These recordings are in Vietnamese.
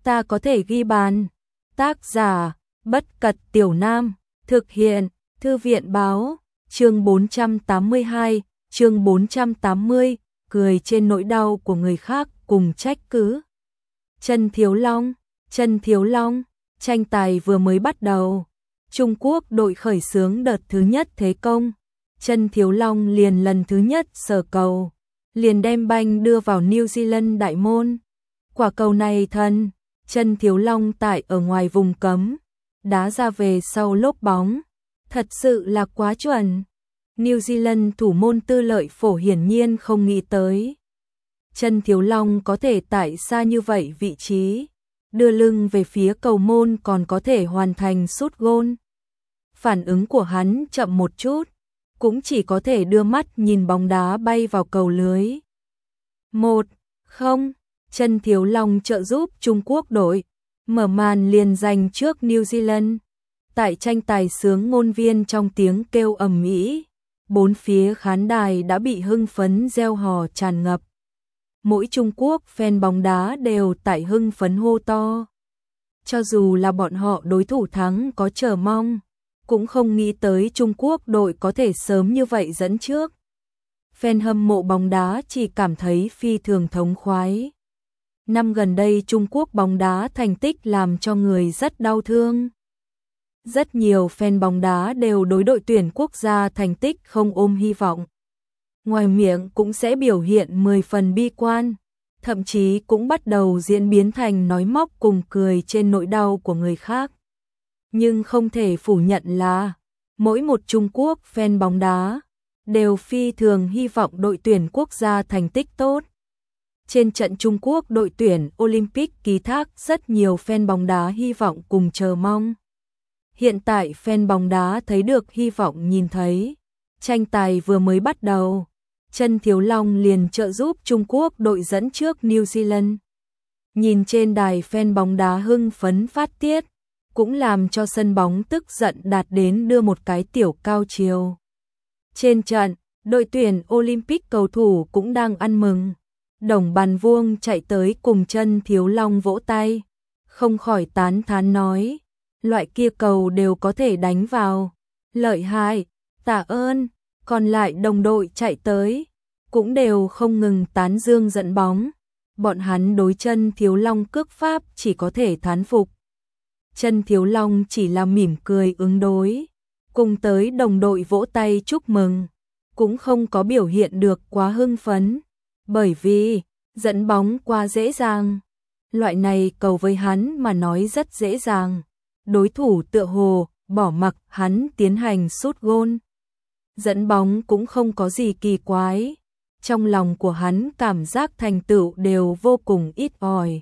ta có thể ghi bàn. Tác giả, Bất Cật Tiểu Nam, thực hiện, Thư viện báo, chương 482, chương 480, cười trên nỗi đau của người khác cùng trách cứ. Trần Thiếu Long, tranh tài vừa mới bắt đầu. Trung Quốc đội khởi xướng đợt thứ nhất thế công. Trần Thiếu Long liền lần thứ nhất sờ cầu, liền đem banh đưa vào New Zealand đại môn. Quả cầu này Trần Thiếu Long tại ở ngoài vùng cấm, đá ra về sau lốp bóng. Thật sự là quá chuẩn. New Zealand thủ môn Tư Lợi Phổ hiển nhiên không nghĩ tới Trần Thiếu Long có thể tại xa như vậy vị trí, đưa lưng về phía cầu môn còn có thể hoàn thành sút gôn. Phản ứng của hắn chậm một chút, cũng chỉ có thể đưa mắt nhìn bóng đá bay vào cầu lưới. 1-0, Trần Thiếu Long trợ giúp Trung Quốc đội mở màn liền giành trước New Zealand. Tại tranh tài sướng ngôn viên trong tiếng kêu ầm ĩ, bốn phía khán đài đã bị hưng phấn reo hò tràn ngập. Mỗi Trung Quốc fan bóng đá đều tại hưng phấn hô to. Cho dù là bọn họ đối thủ thắng có chờ mong, cũng không nghĩ tới Trung Quốc đội có thể sớm như vậy dẫn trước. Fan hâm mộ bóng đá chỉ cảm thấy phi thường thống khoái. Năm gần đây Trung Quốc bóng đá thành tích làm cho người rất đau thương. Rất nhiều fan bóng đá đều đối đội tuyển quốc gia thành tích không ôm hy vọng. Ngoài miệng cũng sẽ biểu hiện 10 phần bi quan, thậm chí cũng bắt đầu diễn biến thành nói móc cùng cười trên nỗi đau của người khác. Nhưng không thể phủ nhận là, mỗi một Trung Quốc fan bóng đá đều phi thường hy vọng đội tuyển quốc gia thành tích tốt. Trên trận Trung Quốc đội tuyển Olympic ký thác rất nhiều fan bóng đá hy vọng cùng chờ mong. Hiện tại fan bóng đá thấy được hy vọng nhìn thấy. Tranh tài vừa mới bắt đầu, Trần Thiếu Long liền trợ giúp Trung Quốc đội dẫn trước New Zealand. Nhìn trên đài fan bóng đá hưng phấn phát tiết, cũng làm cho sân bóng tức giận đạt đến đưa một cái tiểu cao chiều. Trên trận, đội tuyển Olympic cầu thủ cũng đang ăn mừng. Đồng Bàn Vuông chạy tới cùng Trần Thiếu Long vỗ tay, không khỏi tán thán nói, loại kia cầu đều có thể đánh vào. Lợi hại, tạ ơn. Còn lại đồng đội chạy tới, cũng đều không ngừng tán dương dẫn bóng. Bọn hắn đối Trần Thiếu Long cước pháp chỉ có thể thán phục. Trần Thiếu Long chỉ là mỉm cười ứng đối, cùng tới đồng đội vỗ tay chúc mừng, cũng không có biểu hiện được quá hưng phấn, bởi vì dẫn bóng quá dễ dàng. Loại này cầu với hắn mà nói rất dễ dàng. Đối thủ tựa hồ bỏ mặc hắn tiến hành sút gôn. Dẫn bóng cũng không có gì kỳ quái. Trong lòng của hắn cảm giác thành tựu đều vô cùng ít ỏi.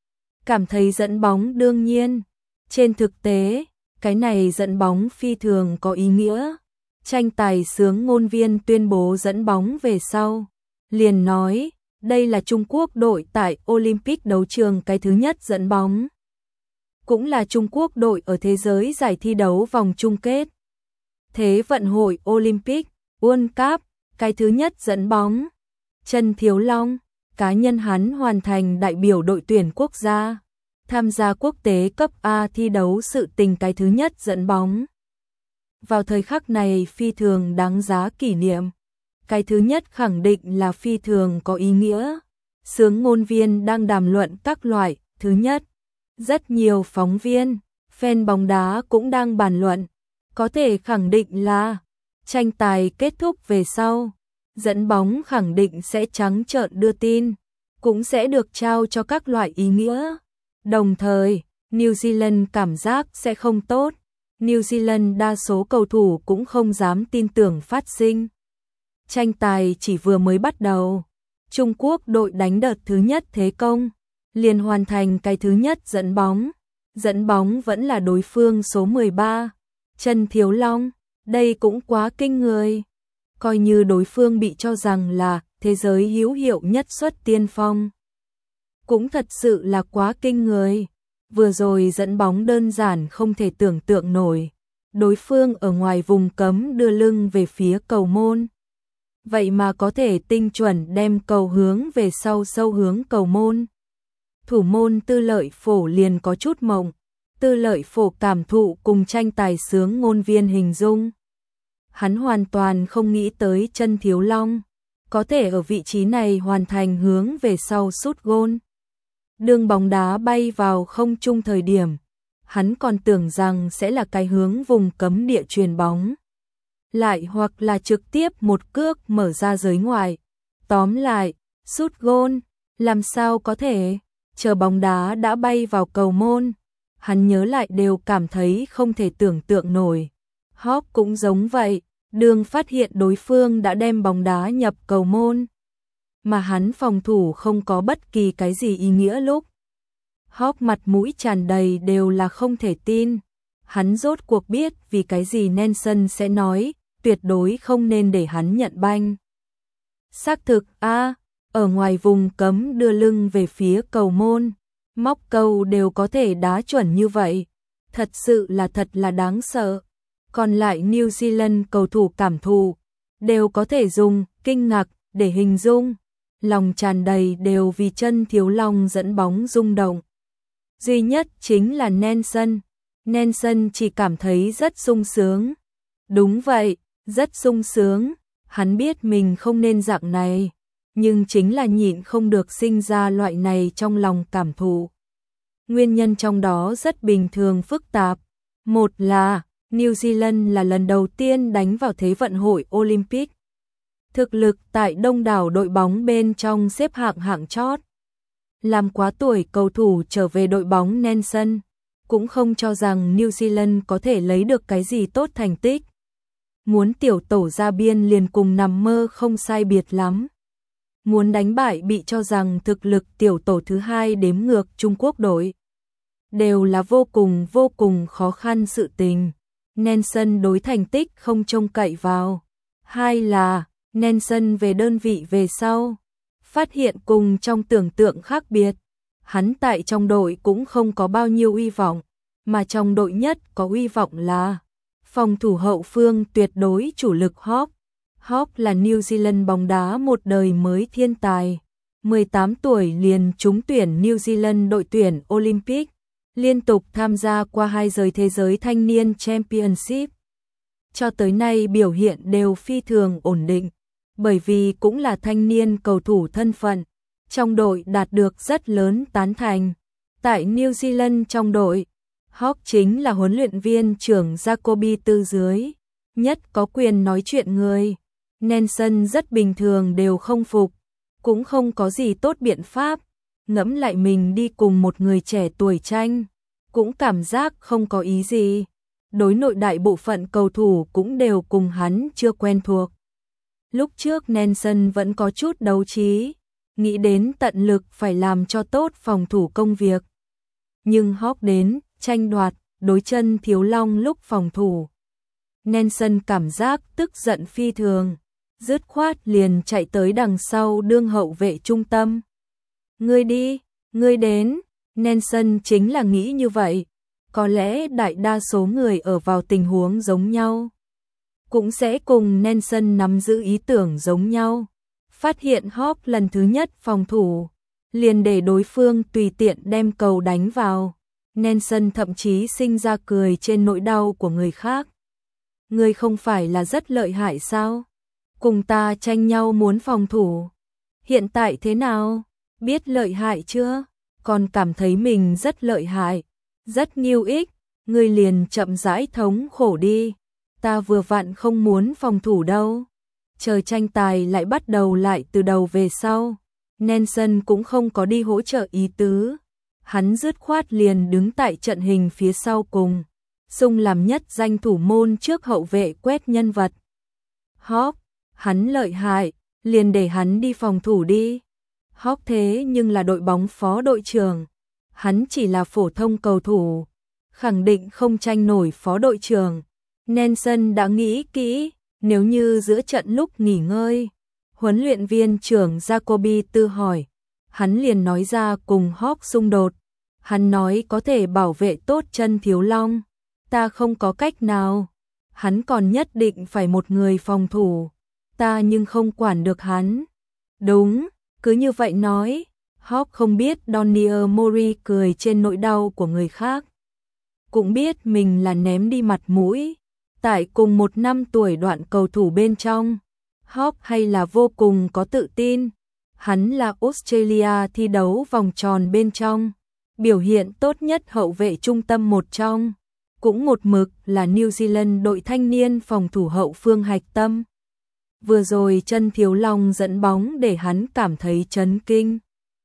Cảm thấy dẫn bóng đương nhiên. Trên thực tế, cái này dẫn bóng phi thường có ý nghĩa. Tranh tài sướng ngôn viên tuyên bố dẫn bóng về sau, liền nói, đây là Trung Quốc đội tại Olympic đấu trường cái thứ nhất dẫn bóng. Cũng là Trung Quốc đội ở thế giới giải thi đấu vòng chung kết. Thế vận hội Olympic, World Cup, cái thứ nhất dẫn bóng. Trần Thiếu Long, cá nhân hắn hoàn thành đại biểu đội tuyển quốc gia, tham gia quốc tế cấp A thi đấu sự tình cái thứ nhất dẫn bóng. Vào thời khắc này phi thường đáng giá kỷ niệm. Cái thứ nhất khẳng định là phi thường có ý nghĩa. Sướng ngôn viên đang đàm luận các loại, thứ nhất. Rất nhiều phóng viên, fan bóng đá cũng đang bàn luận. Có thể khẳng định là, tranh tài kết thúc về sau, dẫn bóng khẳng định sẽ trắng trợn đưa tin, cũng sẽ được trao cho các loại ý nghĩa. Đồng thời, New Zealand cảm giác sẽ không tốt. New Zealand đa số cầu thủ cũng không dám tin tưởng phát sinh. Tranh tài chỉ vừa mới bắt đầu. Trung Quốc đội đánh đợt thứ nhất thế công, liền hoàn thành cái thứ nhất dẫn bóng. Dẫn bóng vẫn là đối phương số 13, Trần Thiếu Long. Đây cũng quá kinh người. Coi như đối phương bị cho rằng là thế giới hữu hiệu nhất xuất tiên phong, cũng thật sự là quá kinh người. Vừa rồi dẫn bóng đơn giản không thể tưởng tượng nổi. Đối phương ở ngoài vùng cấm đưa lưng về phía cầu môn. Vậy mà có thể tinh chuẩn đem cầu hướng về sau sâu hướng cầu môn. thủ môn Tư Lợi Phổ liền có chút mộng. Tư Lợi Phổ cảm thụ cùng tranh tài sướng ngôn viên hình dung. Hắn hoàn toàn không nghĩ tới Chân Thiếu Long có thể ở vị trí này hoàn thành hướng về sau sút gôn. Đường bóng đá bay vào không trung thời điểm, hắn còn tưởng rằng sẽ là cái hướng vùng cấm địa chuyền bóng, lại hoặc là trực tiếp một cước mở ra giới ngoài. Tóm lại, sút gôn, làm sao có thể, chờ bóng đá đã bay vào cầu môn. Hắn nhớ lại đều cảm thấy không thể tưởng tượng nổi. Hawk cũng giống vậy, Đường phát hiện đối phương đã đem bóng đá nhập cầu môn, mà hắn phòng thủ không có bất kỳ cái gì ý nghĩa lúc. Hawk mặt mũi tràn đầy đều là không thể tin. Hắn rốt cuộc biết vì cái gì Nelson sẽ nói, tuyệt đối không nên để hắn nhận banh. Xác thực, ở ngoài vùng cấm đưa lưng về phía cầu môn, móc câu đều có thể đá chuẩn như vậy. Thật sự là thật là đáng sợ. Còn lại New Zealand cầu thủ cảm thụ, đều có thể dùng kinh ngạc để hình dung. Lòng tràn đầy đều vì Chân Thiếu Long dẫn bóng rung động. Duy nhất chính là Nelson. Nelson chỉ cảm thấy rất sung sướng. Đúng vậy, rất sung sướng. Hắn biết mình không nên dạng này, nhưng chính là nhịn không được sinh ra loại này trong lòng cảm thụ. Nguyên nhân trong đó rất bình thường phức tạp. Một là New Zealand là lần đầu tiên đánh vào Thế vận hội Olympic. Thực lực tại đông đảo đội bóng bên trong xếp hạng hạng chót. Làm quá tuổi cầu thủ trở về đội bóng Nelson, cũng không cho rằng New Zealand có thể lấy được cái gì tốt thành tích. Muốn tiểu tổ ra biên liền cùng nằm mơ không sai biệt lắm. Muốn đánh bại bị cho rằng thực lực tiểu tổ thứ 2 đếm ngược Trung Quốc đội, đều là vô cùng khó khăn sự tình. Nelson đối thành tích không trông cậy vào. Hai là Nelson về đơn vị về sau, phát hiện cùng trong tưởng tượng khác biệt. Hắn tại trong đội cũng không có bao nhiêu uy vọng, mà trong đội nhất có uy vọng là phòng thủ hậu phương tuyệt đối chủ lực Hawk. Hawk là New Zealand bóng đá một đời mới thiên tài. 18 tuổi liền trúng tuyển New Zealand đội tuyển Olympic, liên tục tham gia qua 2 giới thế giới thanh niên Championship. Cho tới nay biểu hiện đều phi thường ổn định, bởi vì cũng là thanh niên cầu thủ thân phận, trong đội đạt được rất lớn tán thành. Tại New Zealand trong đội, Hawk chính là huấn luyện viên trưởng Jacoby Tư dưới nhất có quyền nói chuyện người. Nelson rất bình thường đều không phục, cũng không có gì tốt biện pháp. Ngẫm lại mình đi cùng một người trẻ tuổi tranh, cũng cảm giác không có ý gì. Đối nội đại bộ phận cầu thủ cũng đều cùng hắn chưa quen thuộc. Lúc trước Nelson vẫn có chút đấu trí, nghĩ đến tận lực phải làm cho tốt phòng thủ công việc. Nhưng Hawk đến, tranh đoạt, đối Chân Thiếu Long lúc phòng thủ. Nelson cảm giác tức giận phi thường, dứt khoát liền chạy tới đằng sau đương hậu vệ trung tâm. Ngươi đi, ngươi đến, Nelson chính là nghĩ như vậy. Có lẽ đại đa số người ở vào tình huống giống nhau, cũng sẽ cùng Nelson nắm giữ ý tưởng giống nhau. Phát hiện Hawk lần thứ nhất phòng thủ, liền để đối phương tùy tiện đem cầu đánh vào. Nelson thậm chí sinh ra cười trên nỗi đau của người khác. Ngươi không phải là rất lợi hại sao? Cùng ta tranh nhau muốn phòng thủ. Hiện tại thế nào? Biết lợi hại chưa? Còn cảm thấy mình rất lợi hại, rất nghiêu ích. Ngươi liền chậm rãi thống khổ đi. Ta vừa vặn không muốn phòng thủ đâu. Chờ tranh tài lại bắt đầu lại từ đầu về sau. Nelson cũng không có đi hỗ trợ ý tứ. Hắn dứt khoát liền đứng tại trận hình phía sau cùng, xung làm nhất danh thủ môn trước hậu vệ quét nhân vật. Hawk, hắn lợi hại, liền để hắn đi phòng thủ đi. Hawk thế nhưng là đội bóng phó đội trưởng, hắn chỉ là phổ thông cầu thủ, khẳng định không tranh nổi phó đội trưởng. Nelson đã nghĩ kỹ, nếu như giữa trận lúc nghỉ ngơi, huấn luyện viên trưởng Jacoby Tư hỏi, hắn liền nói ra cùng Hawk xung đột. Hắn nói có thể bảo vệ tốt Chân Thiếu Long, ta không có cách nào. Hắn còn nhất định phải một người phòng thủ, ta nhưng không quản được hắn. Đúng, cứ như vậy nói. Hawk không biết Donier Mori cười trên nỗi đau của người khác. Cũng biết mình là ném đi mặt mũi. Tại cùng một năm tuổi đoạn cầu thủ bên trong, Hawk hay là vô cùng có tự tin. Hắn là Australia thi đấu vòng tròn bên trong, biểu hiện tốt nhất hậu vệ trung tâm một trong. Cũng một mực là New Zealand đội thanh niên phòng thủ hậu phương hạch tâm. Vừa rồi Trân Thiếu Long dẫn bóng để hắn cảm thấy chấn kinh.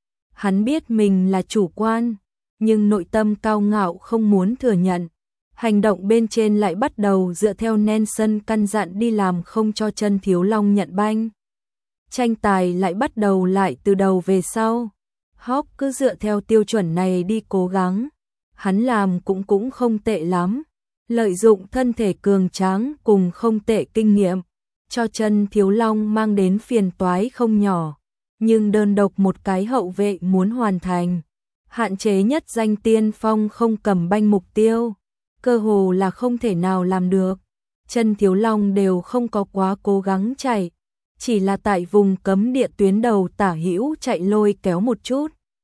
Hắn biết mình là chủ quan, nhưng nội tâm cao ngạo không muốn thừa nhận. Hành động bên trên lại bắt đầu dựa theo Nelson căn dặn đi làm, không cho Trân Thiếu Long nhận banh. Tranh tài lại bắt đầu lại từ đầu về sau. Hawk cứ dựa theo tiêu chuẩn này đi cố gắng. Hắn làm cũng không tệ lắm. Lợi dụng thân thể cường tráng cùng không tệ kinh nghiệm, cho Trân Thiếu Long mang đến phiền toái không nhỏ. Nhưng đơn độc một cái hậu vệ muốn hoàn thành, hạn chế nhất danh tiên phong không cầm banh mục tiêu, cơ hồ là không thể nào làm được. Trân Thiếu Long đều không có quá cố gắng chạy, chỉ là tại vùng cấm địa tuyến đầu tả hữu chạy lôi kéo một chút,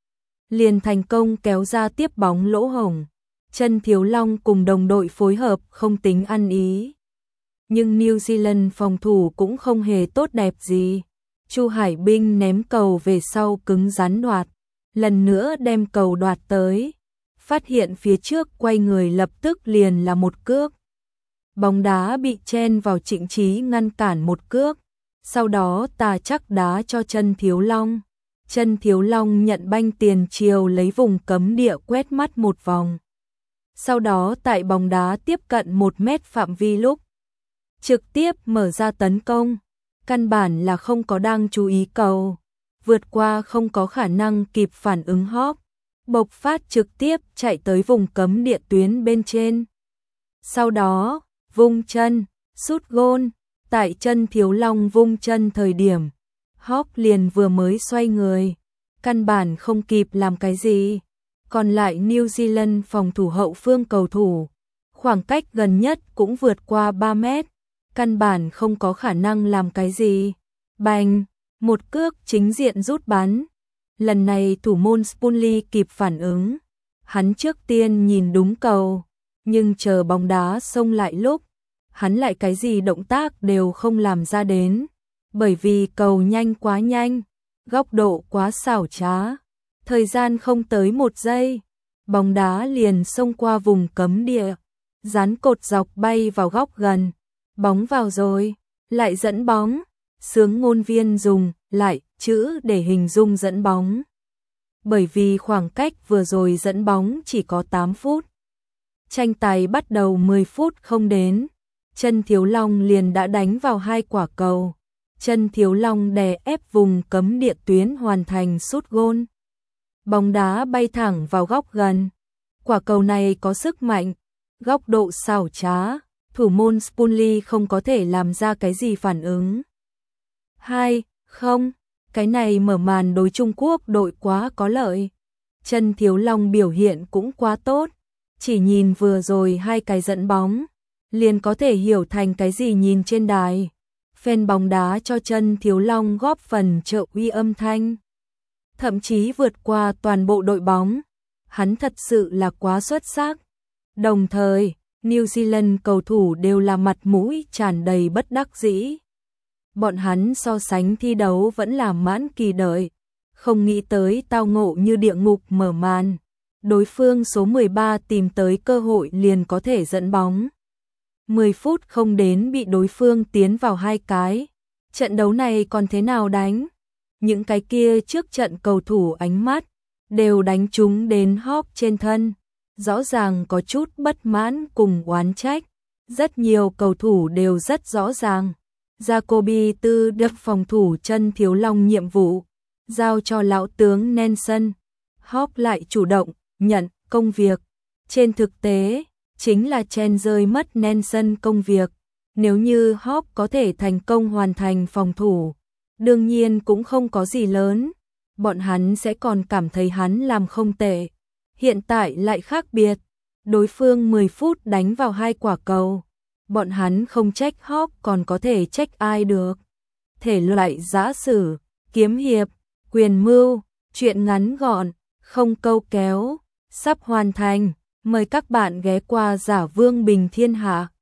liền thành công kéo ra tiếp bóng lỗ hổng. Trân Thiếu Long cùng đồng đội phối hợp không tính ăn ý. Nhưng New Zealand phòng thủ cũng không hề tốt đẹp gì. Chu Hải Binh ném cầu về sau cứng rắn đoạt, lần nữa đem cầu đoạt tới. Phát hiện phía trước quay người lập tức liền là một cước. Bóng đá bị chen vào, Trịnh Trí ngăn cản một cước. Sau đó tà chắc đá cho Trân Thiếu Long. Trân Thiếu Long nhận banh tiền chiều lấy vùng cấm địa quét mắt một vòng. Sau đó tại bóng đá tiếp cận 1 mét phạm vi lúc trực tiếp mở ra tấn công. Căn bản là không có đang chú ý cầu. Vượt qua không có khả năng kịp phản ứng Hawk. Bộc phát trực tiếp chạy tới vùng cấm địa tuyến bên trên. Sau đó, vung chân, sút gôn. Tại Trân Thiếu Long vung chân thời điểm, Hawk liền vừa mới xoay người. Căn bản không kịp làm cái gì. Còn lại New Zealand phòng thủ hậu phương cầu thủ, khoảng cách gần nhất cũng vượt qua 3 mét, căn bản không có khả năng làm cái gì. Bành, một cước chính diện rút bắn. Lần này thủ môn Spunley kịp phản ứng. Hắn trước tiên nhìn đúng cầu, nhưng chờ bóng đá xông lại lúc, hắn lại cái gì động tác đều không làm ra đến. Bởi vì cầu nhanh quá nhanh, góc độ quá xảo trá. Thời gian không tới 1 giây, bóng đá liền xông qua vùng cấm địa, dán cột dọc bay vào góc gần. Bóng vào rồi, lại dẫn bóng. Sướng ngôn viên dùng lại chữ để hình dung dẫn bóng. Bởi vì khoảng cách vừa rồi dẫn bóng chỉ có 8 phút. Tranh tài bắt đầu 10 phút không đến. Trân Thiếu Long liền đã đánh vào 2 quả cầu. Trân Thiếu Long đè ép vùng cấm địa tuyến hoàn thành sút gôn. Bóng đá bay thẳng vào góc gần. Quả cầu này có sức mạnh, góc độ xảo trá, thủ môn Spunley không có thể làm ra cái gì phản ứng. 2-0, cái này mở màn đối Trung Quốc đội quá có lợi. Trân Thiếu Long biểu hiện cũng quá tốt, chỉ nhìn vừa rồi 2 cái dẫn bóng, liền có thể hiểu thành cái gì nhìn trên đài. Fan bóng đá cho Trân Thiếu Long góp phần trợ uy âm thanh. Thậm chí vượt qua toàn bộ đội bóng. Hắn thật sự là quá xuất sắc. Đồng thời, New Zealand cầu thủ đều là mặt mũi tràn đầy bất đắc dĩ. Bọn hắn so sánh thi đấu vẫn là mãn kỳ đợi. Không nghĩ tới tao ngộ như địa ngục mở màn. Đối phương số 13 tìm tới cơ hội liền có thể dẫn bóng. 10 phút không đến bị đối phương tiến vào 2 cái. Trận đấu này còn thế nào đánh? Những cái kia trước trận cầu thủ ánh mắt đều đánh trúng đến Hawk trên thân. Rõ ràng có chút bất mãn cùng oán trách. Rất nhiều cầu thủ đều rất rõ ràng. Jacoby Tư đập phòng thủ Trân Thiếu Long nhiệm vụ, giao cho lão tướng Nelson. Hawk lại chủ động nhận công việc. Trên thực tế, chính là chen rơi mất Nelson công việc. Nếu như Hawk có thể thành công hoàn thành phòng thủ, đương nhiên cũng không có gì lớn. Bọn hắn sẽ còn cảm thấy hắn làm không tệ. Hiện tại lại khác biệt. Đối phương 10 phút đánh vào 2 quả cầu. Bọn hắn không trách Hawk còn có thể trách ai được. Thể loại giã sử, kiếm hiệp, quyền mưu, Chuyện ngắn gọn, không câu kéo, sắp hoàn thành. Mời các bạn ghé qua Giả Vương Bình Thiên Hạ.